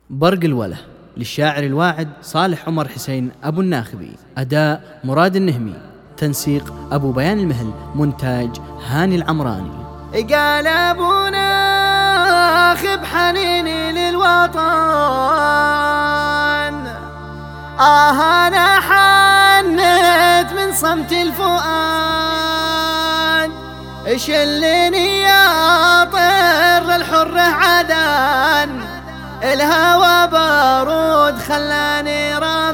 برق الوله للشاعر الواعد صالح عمر حسين أبو الناخبي، أداء مراد النهمي، تنسيق أبو بيان المهل، مونتاج هاني العمراني. قال أبو ناخب حنيني للوطن، أنا حنيت من صمت الفؤاد، شلني يا طير للحرة عدن، الهوى بارود خلاني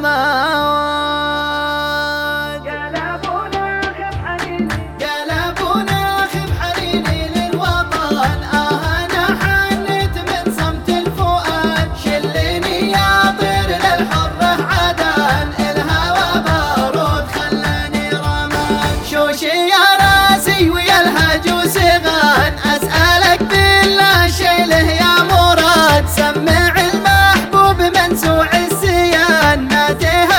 رماد. قال أبو ناخب حنيني، قال أبو ناخب حنيني للوطن، أنا حنيت من صمت الفؤاد، شلني يا طير للحرة عدن، الهوى بارود خلاني رماد. شوشي يا راسي ويا الهجوس غان، أسألك بالله شيله يا مراد، سمع المحبوب منسوع السيان، ما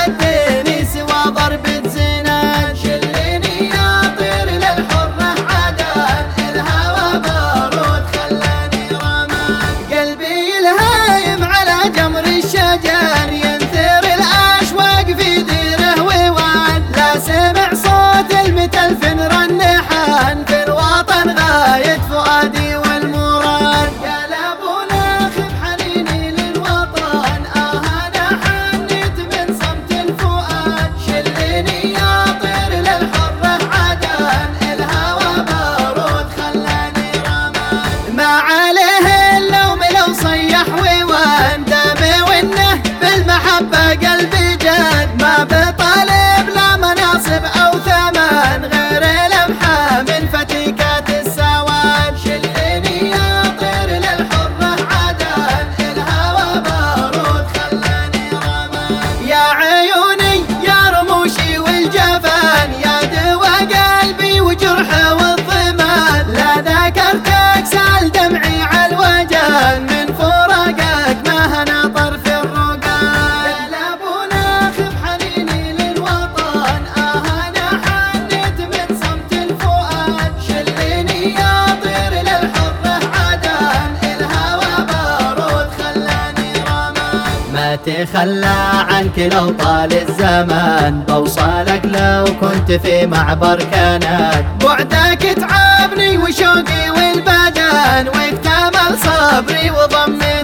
تهديني سوى ضربة زنان، شلني يا طير للحرة عدن، الهوى بارود خلاني رماد. قلبي الهايم على جمر الشجر، ينثر الأشواق في ديره وواد، لا سمع صوت المتلفن رنحان، في الوطن غاية فؤادي والمراد. قال أبو ناخب حنيني للوطن، أنا حنيت من صمت الفؤاد، شلني يا طير للحرة عدن، الهوى بارود خلاني رماد. ما عليه اللوم لو صيح ووان، دامي وانه بالمحبة قلبي جاد، ما بطالب لا مناصب أو ثمن، غير لمحة من فتيكات السواد، شلني يا طير للحرة عدن، الهوى بارود خلاني رماد. يا عيوني يا رموشي والجفان، يا دوا قلبي وجرحه والضمان، لا ذكرتك سال دمعي على الوجه، من فراقك ما هنا طرف الرقاد. قال أبو ناخب حنيني للوطن، أنا حنيت من صمت الفؤاد، شلني يا طير للحرة عدن، الهوى بارود خلاني رماد. ما تخلى عنك لو طال الزمان، بوصلك لو كنت في معبر كانت، بعدك تعبني وشوقي والبدن، واكتمل صبري وضمي